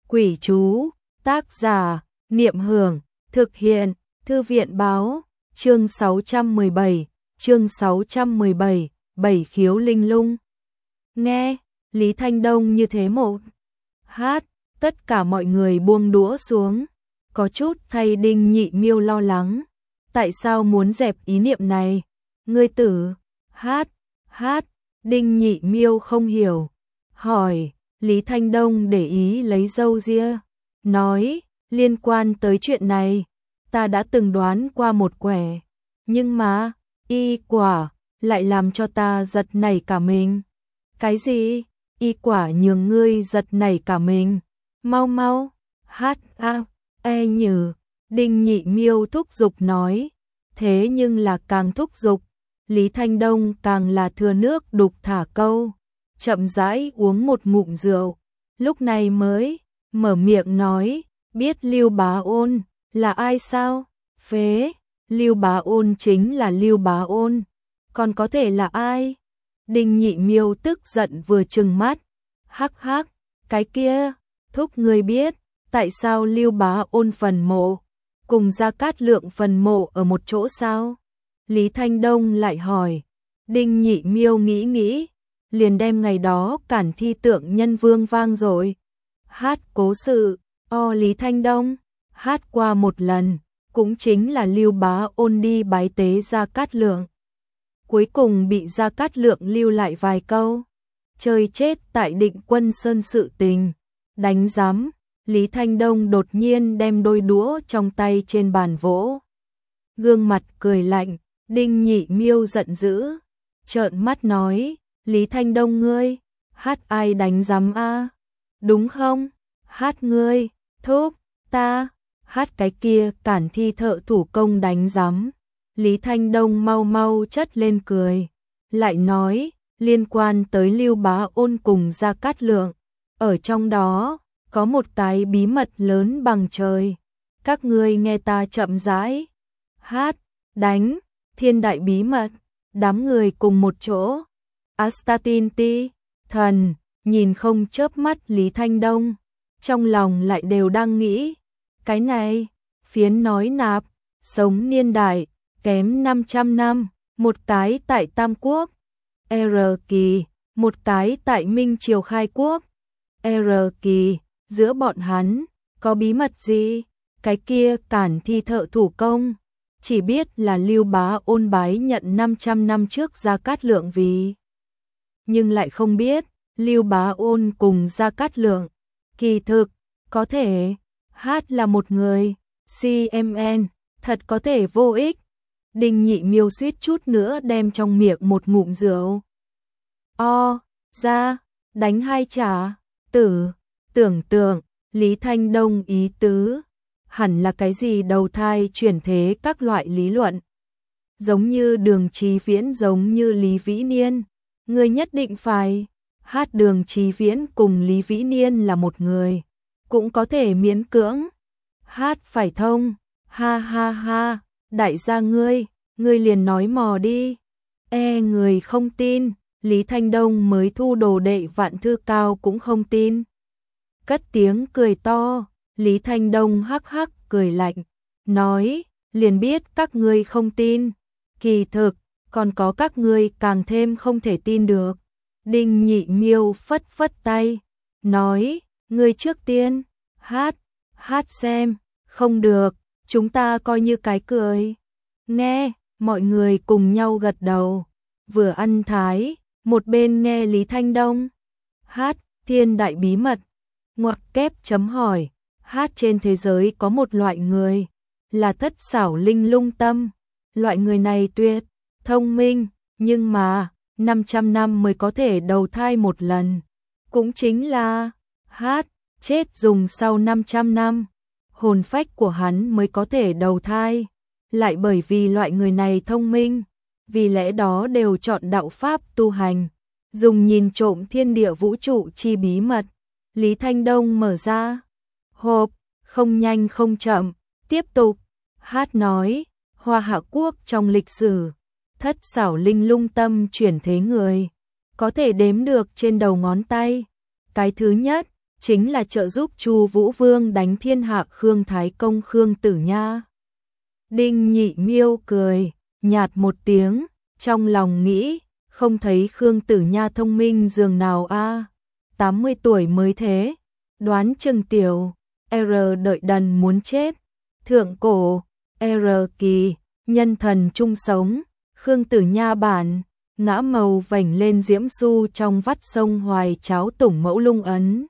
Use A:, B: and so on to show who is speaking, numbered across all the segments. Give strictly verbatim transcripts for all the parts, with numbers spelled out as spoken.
A: Quỷ chú, tác giả, Niệm Hưởng, thực hiện, Thư viện báo, chương sáu trăm mười bảy, chương sáu trăm mười bảy, bảy khiếu linh lung. Nghe, Lý Thanh Đông như thế một hát, tất cả mọi người buông đũa xuống, có chút thay Đinh Nhị Miêu lo lắng. Tại sao muốn dẹp ý niệm này? Ngươi tử, hát, hát, Đinh Nhị Miêu không hiểu, hỏi. Lý Thanh Đông để ý lấy râu ria, nói, liên quan tới chuyện này, ta đã từng đoán qua một quẻ, nhưng mà, y quả, lại làm cho ta giật nảy cả mình. Cái gì? Y quả nhường ngươi giật nảy cả mình. Mau mau, hát a, e nhừ, Đinh Nhị Miêu thúc giục nói, thế nhưng là càng thúc giục, Lý Thanh Đông càng là thừa nước đục thả câu. Chậm rãi uống một ngụm rượu, lúc này mới mở miệng nói, biết Lưu Bá Ôn là ai sao? Phế, Lưu Bá Ôn chính là Lưu Bá Ôn, còn có thể là ai? Đinh Nhị Miêu tức giận vừa trừng mắt, hắc hắc, cái kia, thúc ngươi biết, tại sao Lưu Bá Ôn phần mộ cùng Gia Cát Lượng phần mộ ở một chỗ sao? Lý Thanh Đông lại hỏi. Đinh Nhị Miêu nghĩ nghĩ, liền đem ngày đó cản thi tượng nhân vương vang rồi. Hát cố sự, o Lý Thanh Đông, hát qua một lần, cũng chính là Lưu Bá Ôn đi bái tế Gia Cát Lượng. Cuối cùng bị Gia Cát Lượng lưu lại vài câu. Chơi chết tại Định Quân Sơn sự tình. Đánh giám, Lý Thanh Đông đột nhiên đem đôi đũa trong tay trên bàn vỗ. Gương mặt cười lạnh, Đinh Nhị Miêu giận dữ, trợn mắt nói, Lý Thanh Đông ngươi, hát ai đánh giám a? Đúng không? Hát ngươi, thúc, ta, hát cái kia cản thi thợ thủ công đánh giám. Lý Thanh Đông mau mau chất lên cười, lại nói, liên quan tới Lưu Bá Ôn cùng Gia Cát Lượng, ở trong đó có một cái bí mật lớn bằng trời. Các ngươi nghe ta chậm rãi. Hát, đánh, thiên đại bí mật, đám người cùng một chỗ. Astatin ti, thần, nhìn không chớp mắt Lý Thanh Đông, trong lòng lại đều đang nghĩ, cái này, phiến nói nạp, sống niên đại, kém năm trăm năm, một cái tại Tam Quốc, R kỳ, một cái tại Minh Triều khai quốc, R kỳ, giữa bọn hắn, có bí mật gì? Cái kia cản thi thợ thủ công, chỉ biết là Lưu Bá Ôn bái nhận năm trăm năm trước Gia Cát Lượng vì. Nhưng lại không biết, Lưu Bá Ôn cùng Gia Cát Lượng, kỳ thực, có thể, hát là một người, xê em en, thật có thể vô ích. Đinh Nhị Miêu suýt chút nữa đem trong miệng một ngụm rượu. O, ra, đánh hai trả, tử, tưởng tượng, Lý Thanh Đông ý tứ, hẳn là cái gì đầu thai chuyển thế các loại lý luận. Giống như Đường Chí Viễn giống như Lý Vĩ Niên. Người nhất định phải, hát Đường Chí Viễn cùng Lý Vĩ Niên là một người, cũng có thể miễn cưỡng. Hát phải thông, ha ha ha, đại gia ngươi, ngươi liền nói mò đi. E người không tin, Lý Thanh Đông mới thu đồ đệ Vạn Thư Cao cũng không tin. Cất tiếng cười to, Lý Thanh Đông hắc hắc cười lạnh, nói, liền biết các ngươi không tin, kỳ thực, còn có các ngươi càng thêm không thể tin được. Đinh Nhị Miêu phất phất tay, nói, ngươi trước tiên, hát, hát xem, không được, chúng ta coi như cái cười. Nghe, mọi người cùng nhau gật đầu, vừa ăn thái, một bên nghe Lý Thanh Đông. Hát, thiên đại bí mật, ngoặc kép chấm hỏi, hát trên thế giới có một loại người, là thất xảo linh lung tâm, loại người này tuyệt, thông minh, nhưng mà, năm trăm năm mới có thể đầu thai một lần, cũng chính là, hát, chết dùng sau năm trăm năm, hồn phách của hắn mới có thể đầu thai, lại bởi vì loại người này thông minh, vì lẽ đó đều chọn đạo pháp tu hành, dùng nhìn trộm thiên địa vũ trụ chi bí mật. Lý Thanh Đông mở ra hộp, không nhanh không chậm, tiếp tục, hát nói, Hoa Hạ Quốc trong lịch sử, thất xảo linh lung tâm chuyển thế người, có thể đếm được trên đầu ngón tay. Cái thứ nhất, chính là trợ giúp Chu Vũ Vương đánh thiên hạ Khương Thái Công Khương Tử Nha. Đinh Nhị Miêu cười nhạt một tiếng, trong lòng nghĩ, không thấy Khương Tử Nha thông minh dường nào a, tám mươi tuổi mới thế, đoán chừng tiểu R đợi đần muốn chết. Thượng cổ R kỳ, nhân thần chung sống, Khương Tử Nha bản, ngã màu vành lên diễm su trong vắt sông Hoài cháo tủng mẫu lung ấn.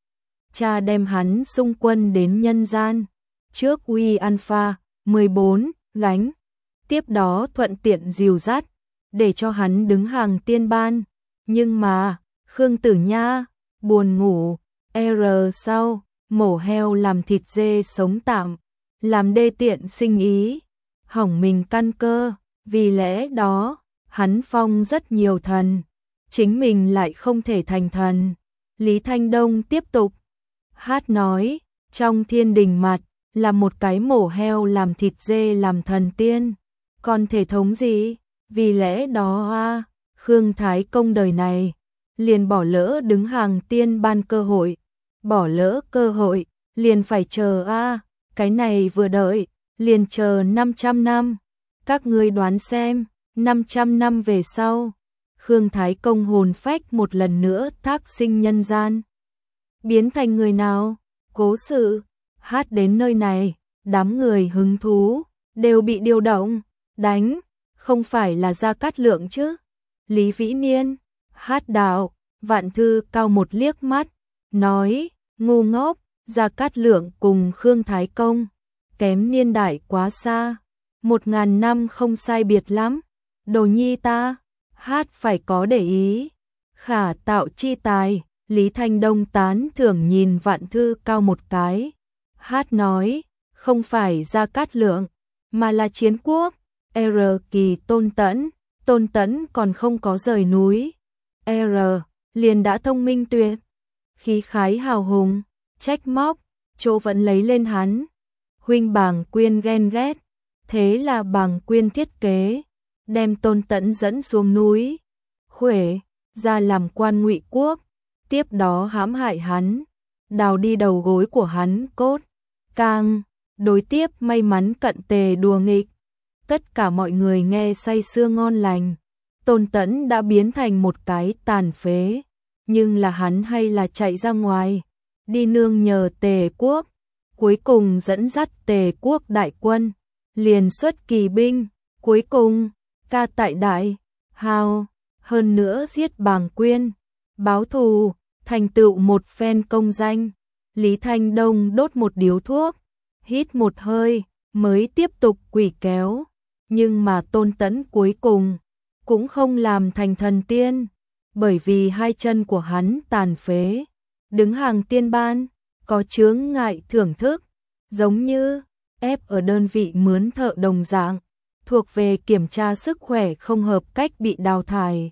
A: Cha đem hắn xung quân đến nhân gian, trước uy alpha mười bốn gánh, tiếp đó thuận tiện dìu dắt, để cho hắn đứng hàng tiên ban. Nhưng mà, Khương Tử Nha, buồn ngủ, R sau, mổ heo làm thịt dê sống tạm, làm đê tiện sinh ý, hỏng mình căn cơ, vì lẽ đó, hắn phong rất nhiều thần, chính mình lại không thể thành thần. Lý Thanh Đông tiếp tục hát nói, trong thiên đình mặt, là một cái mổ heo làm thịt dê làm thần tiên, còn thể thống gì? Vì lẽ đó a, Khương Thái Công đời này, liền bỏ lỡ đứng hàng tiên ban cơ hội, bỏ lỡ cơ hội, liền phải chờ a, cái này vừa đợi, liền chờ năm trăm năm. Các ngươi đoán xem, năm trăm năm về sau, Khương Thái Công hồn phách một lần nữa thác sinh nhân gian, biến thành người nào? Cố sự hát đến nơi này, đám người hứng thú đều bị điều động, đánh, không phải là Gia Cát Lượng chứ? Lý Vĩ Niên, hát đạo, Vạn Thư cao một liếc mắt, nói, ngu ngốc, Gia Cát Lượng cùng Khương Thái Công, kém niên đại quá xa, một ngàn năm không sai biệt lắm, đồ nhi ta, hát phải có để ý, khả tạo chi tài. Lý Thanh Đông tán thưởng nhìn Vạn Thư cao một cái, hát nói, không phải Gia Cát Lượng, mà là Chiến Quốc, R kỳ Tôn Tẫn, Tôn Tẫn còn không có rời núi, R liền đã thông minh tuyệt, khí khái hào hùng, trách móc, chỗ vẫn lấy lên hắn. Huynh Bàng Quyên ghen ghét, thế là Bàng Quyên thiết kế, đem Tôn Tẫn dẫn xuống núi, Khuể, ra làm quan Ngụy Quốc, tiếp đó hãm hại hắn, đào đi đầu gối của hắn cốt, càng đối tiếp may mắn cận tề đùa nghịch. Tất cả mọi người nghe say sưa ngon lành, Tôn Tẫn đã biến thành một cái tàn phế, nhưng là hắn hay là chạy ra ngoài, đi nương nhờ Tề Quốc, cuối cùng dẫn dắt Tề Quốc đại quân, liền xuất kỳ binh, cuối cùng, ca tại đại, hào, hơn nữa giết Bàng Quyên, báo thù, thành tựu một phen công danh. Lý Thanh Đông đốt một điếu thuốc, hít một hơi, mới tiếp tục quỷ kéo, nhưng mà Tôn Tẫn cuối cùng, cũng không làm thành thần tiên, bởi vì hai chân của hắn tàn phế, đứng hàng tiên ban, có chướng ngại thưởng thức, giống như ép ở đơn vị mướn thợ đồng dạng, thuộc về kiểm tra sức khỏe không hợp cách bị đào thải.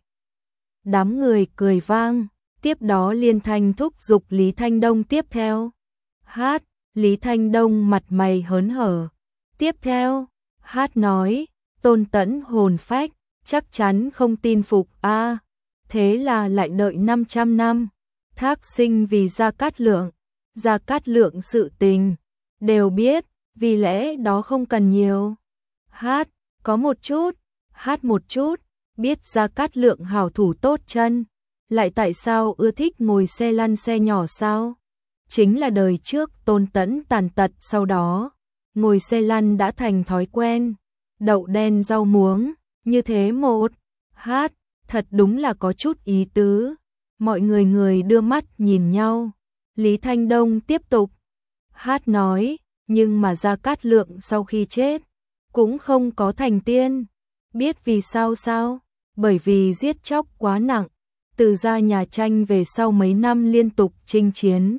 A: Đám người cười vang, tiếp đó liên thanh thúc giục Lý Thanh Đông tiếp theo. Hát, Lý Thanh Đông mặt mày hớn hở. Tiếp theo, hát nói, Tôn Tẫn hồn phách, chắc chắn không tin phục a, thế là lại đợi năm trăm năm, thác sinh vì Gia Cát Lượng. Gia Cát Lượng sự tình, đều biết, vì lẽ đó không cần nhiều. Hát, có một chút, hát một chút, biết Gia Cát Lượng hảo thủ tốt chân, lại tại sao ưa thích ngồi xe lăn xe nhỏ sao? Chính là đời trước Tôn Tẫn tàn tật sau đó, ngồi xe lăn đã thành thói quen, đậu đen rau muống, như thế một, hát, thật đúng là có chút ý tứ. Mọi người người đưa mắt nhìn nhau, Lý Thanh Đông tiếp tục, hát nói, nhưng mà Gia Cát Lượng sau khi chết, cũng không có thành tiên, biết vì sao sao? Bởi vì giết chóc quá nặng, từ ra nhà tranh về sau mấy năm liên tục chinh chiến.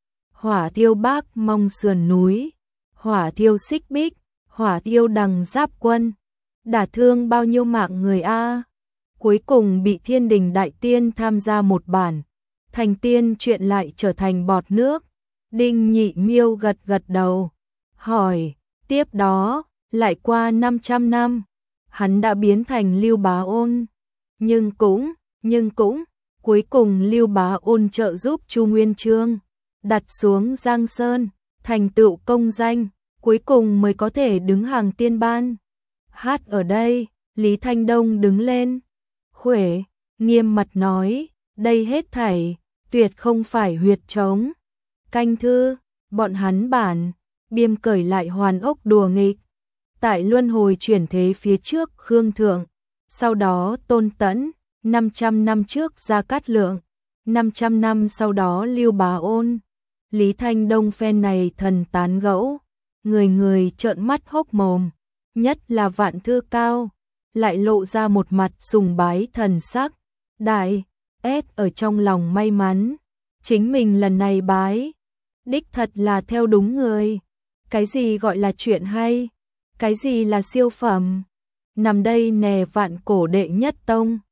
A: Hỏa thiêu Bác Mong sườn núi, hỏa thiêu Xích Bích, hỏa thiêu Đằng Giáp Quân, đả thương bao nhiêu mạng người a. Cuối cùng bị Thiên Đình Đại Tiên tham gia một bản, thành tiên chuyện lại trở thành bọt nước. Đinh Nhị Miêu gật gật đầu, hỏi, tiếp đó, lại qua năm trăm năm, hắn đã biến thành Lưu Bá Ôn, nhưng cũng, nhưng cũng, cuối cùng Lưu Bá Ôn trợ giúp Chu Nguyên Chương, đặt xuống Giang Sơn, thành tựu công danh, cuối cùng mới có thể đứng hàng tiên ban. Hát ở đây, Lý Thanh Đông đứng lên, khuể, nghiêm mặt nói, đây hết thảy, tuyệt không phải huyệt trống. Canh thư, bọn hắn bản, biêm cởi lại hoàn ốc đùa nghịch. Tại luân hồi chuyển thế phía trước Khương Thượng, sau đó Tôn Tẫn, năm trăm năm trước Gia Cát Lượng, năm trăm năm sau đó Lưu Bá Ôn. Lý Thanh Đông phen này thần tán gẫu, người người trợn mắt hốc mồm, nhất là Vạn Thư Cao, lại lộ ra một mặt sùng bái thần sắc. Đại S ở trong lòng may mắn, chính mình lần này bái, đích thật là theo đúng người. Cái gì gọi là chuyện hay, cái gì là siêu phẩm, nằm đây nè vạn cổ đệ nhất tông.